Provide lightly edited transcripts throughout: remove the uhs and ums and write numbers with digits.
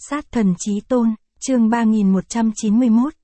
Sát thần chí tôn, chương 3191,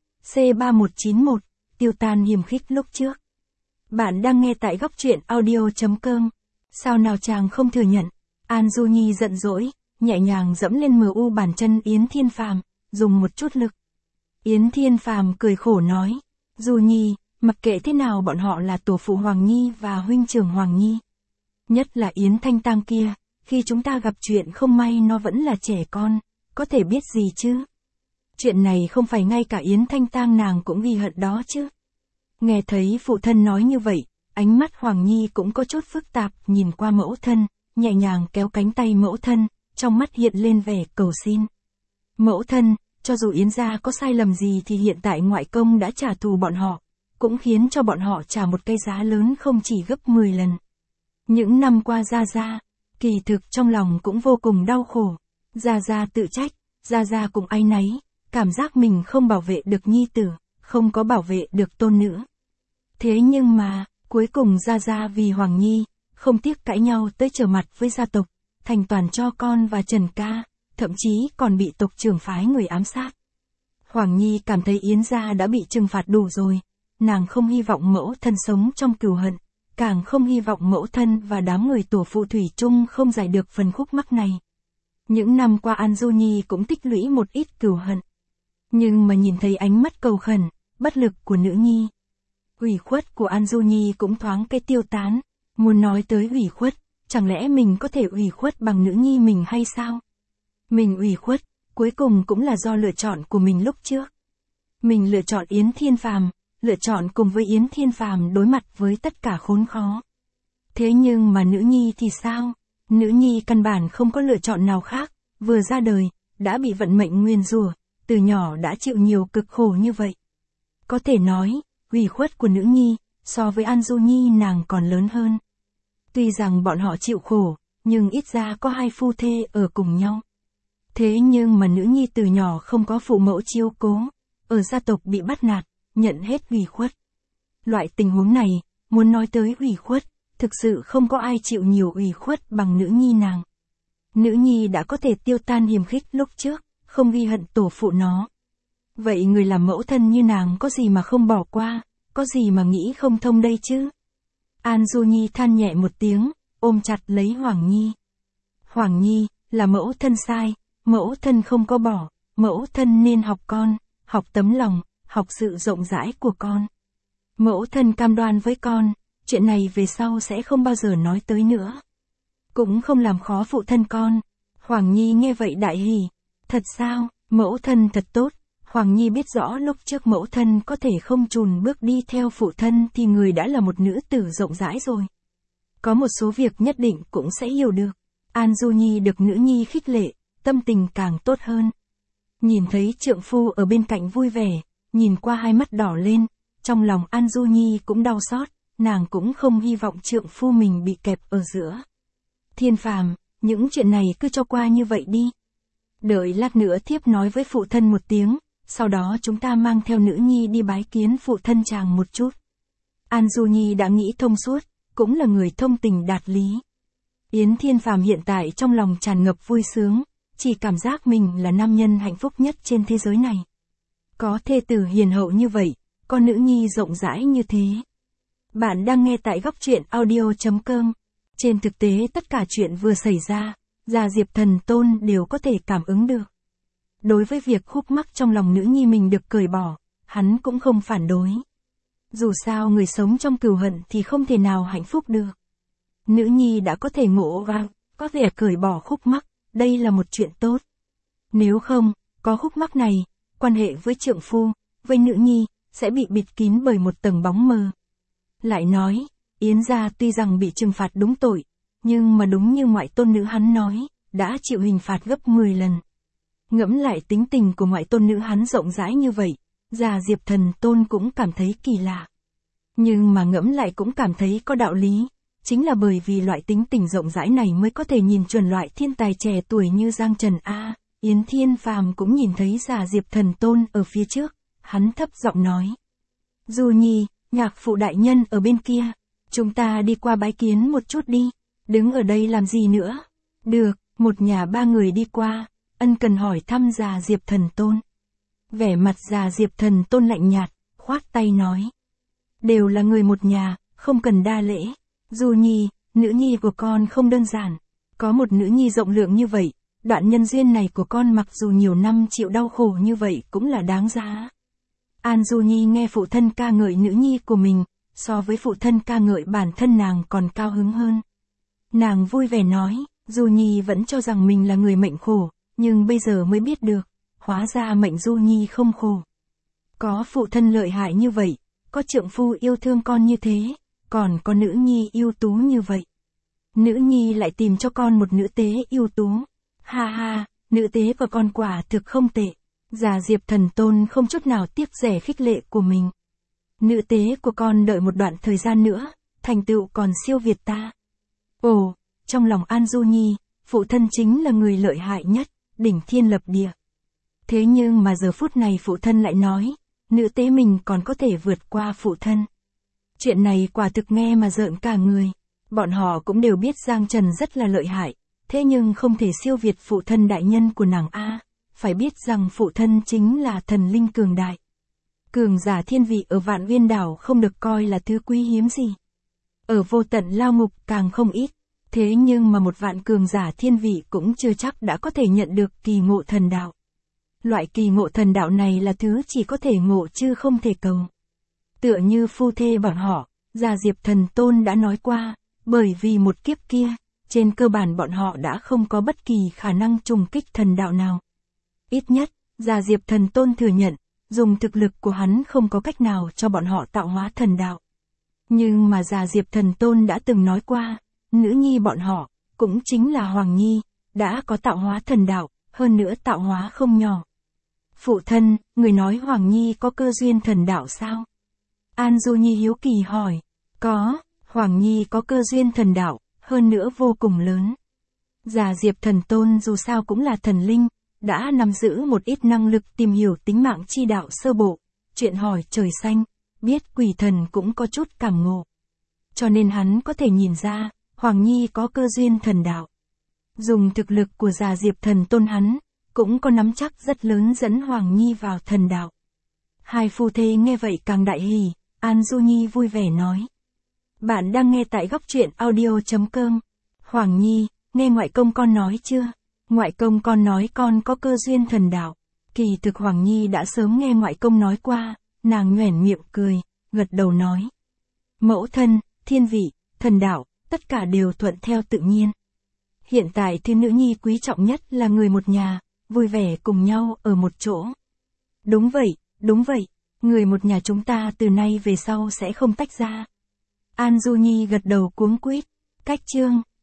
C3191, tiêu tan hiềm khích lúc trước. Bạn đang nghe tại góc truyện audio.com. Sao nào chàng không thừa nhận? An Du Nhi giận dỗi, nhẹ nhàng dẫm lên MU bàn chân Yến Thiên Phàm, dùng một chút lực. Yến Thiên Phàm cười khổ nói, Du Nhi, mặc kệ thế nào bọn họ là tổ phụ Hoàng Nhi và huynh trưởng Hoàng Nhi. Nhất là Yến Thanh Tang kia, khi chúng ta gặp chuyện không may nó vẫn là trẻ con, có thể biết gì chứ? Chuyện này không phải ngay cả Yến Thanh Tang nàng cũng ghi hận đó chứ. Nghe thấy phụ thân nói như vậy, ánh mắt Hoàng Nhi cũng có chút phức tạp, nhìn qua mẫu thân, nhẹ nhàng kéo cánh tay mẫu thân, trong mắt hiện lên vẻ cầu xin. Mẫu thân, cho dù Yến gia có sai lầm gì thì hiện tại ngoại công đã trả thù bọn họ, cũng khiến cho bọn họ trả một cái giá lớn không chỉ gấp 10 lần. Những năm qua Gia kỳ thực trong lòng cũng vô cùng đau khổ. Gia tự trách, Gia cũng áy náy, cảm giác mình không bảo vệ được nhi tử, không có bảo vệ được tôn nữ. Thế nhưng mà, cuối cùng Gia vì Hoàng Nhi, không tiếc cãi nhau tới trở mặt với gia tộc, thành toàn cho con và Trần ca, thậm chí còn bị tộc trưởng phái người ám sát. Hoàng Nhi cảm thấy Yến gia đã bị trừng phạt đủ rồi, nàng không hy vọng mẫu thân sống trong cừu hận, càng không hy vọng mẫu thân và đám người tổ phụ thủy chung không giải được phần khúc mắc này. Những năm qua An Du Nhi cũng tích lũy một ít cừu hận. Nhưng mà nhìn thấy ánh mắt cầu khẩn, bất lực của nữ nhi, ủy khuất của An Du Nhi cũng thoáng cái tiêu tán. Muốn nói tới ủy khuất, chẳng lẽ mình có thể ủy khuất bằng nữ nhi mình hay sao? Mình ủy khuất, cuối cùng cũng là do lựa chọn của mình lúc trước. Mình lựa chọn Yến Thiên Phàm, lựa chọn cùng với Yến Thiên Phàm đối mặt với tất cả khốn khó. Thế nhưng mà nữ nhi thì sao? Nữ nhi căn bản không có lựa chọn nào khác, vừa ra đời, đã bị vận mệnh nguyền rủa, từ nhỏ đã chịu nhiều cực khổ như vậy. Có thể nói, ủy khuất của nữ nhi, so với An Du Nhi nàng còn lớn hơn. Tuy rằng bọn họ chịu khổ, nhưng ít ra có hai phu thê ở cùng nhau. Thế nhưng mà nữ nhi từ nhỏ không có phụ mẫu chiếu cố, ở gia tộc bị bắt nạt, nhận hết ủy khuất. Loại tình huống này, muốn nói tới ủy khuất, thực sự không có ai chịu nhiều ủy khuất bằng nữ nhi nàng. Nữ nhi đã có thể tiêu tan hiềm khích lúc trước, không ghi hận tổ phụ nó. Vậy người làm mẫu thân như nàng có gì mà không bỏ qua, có gì mà nghĩ không thông đây chứ? An Du Nhi than nhẹ một tiếng, ôm chặt lấy Hoàng Nhi. Hoàng Nhi, là mẫu thân sai, mẫu thân không có bỏ, mẫu thân nên học con, học tấm lòng, học sự rộng rãi của con. Mẫu thân cam đoan với con, chuyện này về sau sẽ không bao giờ nói tới nữa. Cũng không làm khó phụ thân con. Hoàng Nhi nghe vậy đại hỉ. Thật sao, mẫu thân thật tốt. Hoàng Nhi biết rõ lúc trước mẫu thân có thể không chùn bước đi theo phụ thân thì người đã là một nữ tử rộng rãi rồi. Có một số việc nhất định cũng sẽ hiểu được. An Du Nhi được nữ nhi khích lệ, tâm tình càng tốt hơn. Nhìn thấy trượng phu ở bên cạnh vui vẻ, nhìn qua hai mắt đỏ lên, trong lòng An Du Nhi cũng đau xót, nàng cũng không hy vọng trượng phu mình bị kẹp ở giữa. Thiên Phàm, những chuyện này cứ cho qua như vậy đi. Đợi lát nữa thiếp nói với phụ thân một tiếng, sau đó chúng ta mang theo nữ nhi đi bái kiến phụ thân chàng một chút. An Du Nhi đã nghĩ thông suốt, cũng là người thông tình đạt lý. Yến Thiên Phàm hiện tại trong lòng tràn ngập vui sướng, chỉ cảm giác mình là nam nhân hạnh phúc nhất trên thế giới này. Có thê tử hiền hậu như vậy, có nữ nhi rộng rãi như thế. Bạn đang nghe tại góc truyện audio.com. Trên thực tế tất cả chuyện vừa xảy ra, Gia Diệp Thần Tôn đều có thể cảm ứng được. Đối với việc khúc mắc trong lòng nữ nhi mình được cởi bỏ, hắn cũng không phản đối. Dù sao người sống trong cừu hận thì không thể nào hạnh phúc được. Nữ nhi đã có thể ngộ vào, có thể cởi bỏ khúc mắc, đây là một chuyện tốt. Nếu không, có khúc mắc này, quan hệ với trượng phu, với nữ nhi, sẽ bị bịt kín bởi một tầng bóng mờ. Lại nói, Yến gia tuy rằng bị trừng phạt đúng tội, nhưng mà đúng như ngoại tôn nữ hắn nói, đã chịu hình phạt gấp 10 lần. Ngẫm lại tính tình của ngoại tôn nữ hắn rộng rãi như vậy, Gia Diệp Thần Tôn cũng cảm thấy kỳ lạ. Nhưng mà ngẫm lại cũng cảm thấy có đạo lý, chính là bởi vì loại tính tình rộng rãi này mới có thể nhìn chuẩn loại thiên tài trẻ tuổi như Giang Trần A. Yến Thiên Phàm cũng nhìn thấy Gia Diệp Thần Tôn ở phía trước, hắn thấp giọng nói. Du Nhi, nhạc phụ đại nhân ở bên kia, chúng ta đi qua bái kiến một chút đi, đứng ở đây làm gì nữa? Được, một nhà ba người đi qua. ân cần hỏi thăm Già Diệp Thần Tôn. Vẻ mặt Già Diệp Thần Tôn lạnh nhạt, khoát tay nói. Đều là người một nhà, không cần đa lễ. Du Nhi, nữ nhi của con không đơn giản. Có một nữ nhi rộng lượng như vậy, đoạn nhân duyên này của con mặc dù nhiều năm chịu đau khổ như vậy cũng là đáng giá. An Du Nhi nghe phụ thân ca ngợi nữ nhi của mình, so với phụ thân ca ngợi bản thân nàng còn cao hứng hơn. Nàng vui vẻ nói, Du Nhi vẫn cho rằng mình là người mệnh khổ, nhưng bây giờ mới biết được, hóa ra mệnh Du Nhi không khổ. Có phụ thân lợi hại như vậy, có trượng phu yêu thương con như thế, còn có nữ nhi ưu tú như vậy. Nữ nhi lại tìm cho con một nữ tế ưu tú. Ha ha, nữ tế của con quả thực không tệ. Già Diệp Thần Tôn không chút nào tiếc rẻ khích lệ của mình. Nữ tế của con đợi một đoạn thời gian nữa, thành tựu còn siêu việt ta. Ồ, trong lòng An Du Nhi, phụ thân chính là người lợi hại nhất, đỉnh thiên lập địa. Thế nhưng mà giờ phút này phụ thân lại nói, nữ tế mình còn có thể vượt qua phụ thân. Chuyện này quả thực nghe mà rợn cả người. Bọn họ cũng đều biết Giang Trần rất là lợi hại, thế nhưng không thể siêu việt phụ thân đại nhân của nàng A. Phải biết rằng phụ thân chính là thần linh cường đại. Cường giả thiên vị ở Vạn Uyên Đảo không được coi là thứ quý hiếm gì. Ở vô tận lao ngục càng không ít. Thế nhưng mà một vạn cường giả thiên vị cũng chưa chắc đã có thể nhận được kỳ ngộ thần đạo. Loại kỳ ngộ thần đạo này là thứ chỉ có thể ngộ chứ không thể cầu. Tựa như phu thê bọn họ, Già Diệp Thần Tôn đã nói qua, bởi vì một kiếp kia, trên cơ bản bọn họ đã không có bất kỳ khả năng trùng kích thần đạo nào. Ít nhất, Già Diệp Thần Tôn thừa nhận, dùng thực lực của hắn không có cách nào cho bọn họ tạo hóa thần đạo. Nhưng mà Già Diệp Thần Tôn đã từng nói qua, nữ nhi bọn họ, cũng chính là Hoàng Nhi, đã có tạo hóa thần đạo, hơn nữa tạo hóa không nhỏ. Phụ thân, người nói Hoàng Nhi có cơ duyên thần đạo sao? An Du Nhi hiếu kỳ hỏi. Có, Hoàng Nhi có cơ duyên thần đạo, hơn nữa vô cùng lớn. Già Diệp Thần Tôn dù sao cũng là thần linh, đã nắm giữ một ít năng lực tìm hiểu tính mạng chi đạo sơ bộ, chuyện hỏi trời xanh, biết quỷ thần cũng có chút cảm ngộ. Cho nên hắn có thể nhìn ra, Hoàng Nhi có cơ duyên thần đạo. Dùng thực lực của Già Diệp Thần Tôn hắn, cũng có nắm chắc rất lớn dẫn Hoàng Nhi vào thần đạo. Hai phu thê nghe vậy càng đại hỉ, An Du Nhi vui vẻ nói. Bạn đang nghe tại góc truyện audio.com. Hoàng Nhi, nghe ngoại công con nói chưa? Ngoại công con nói con có cơ duyên thần đạo. Kỳ thực Hoàng Nhi đã sớm nghe ngoại công nói qua, nàng nhoẻn miệng cười, gật đầu nói. Mẫu thân, thiên vị, thần đạo, tất cả đều thuận theo tự nhiên. Hiện tại thì nữ nhi quý trọng nhất là người một nhà, vui vẻ cùng nhau ở một chỗ. Đúng vậy, người một nhà chúng ta từ nay về sau sẽ không tách ra. An Du Nhi gật đầu cuống quýt, cách chương,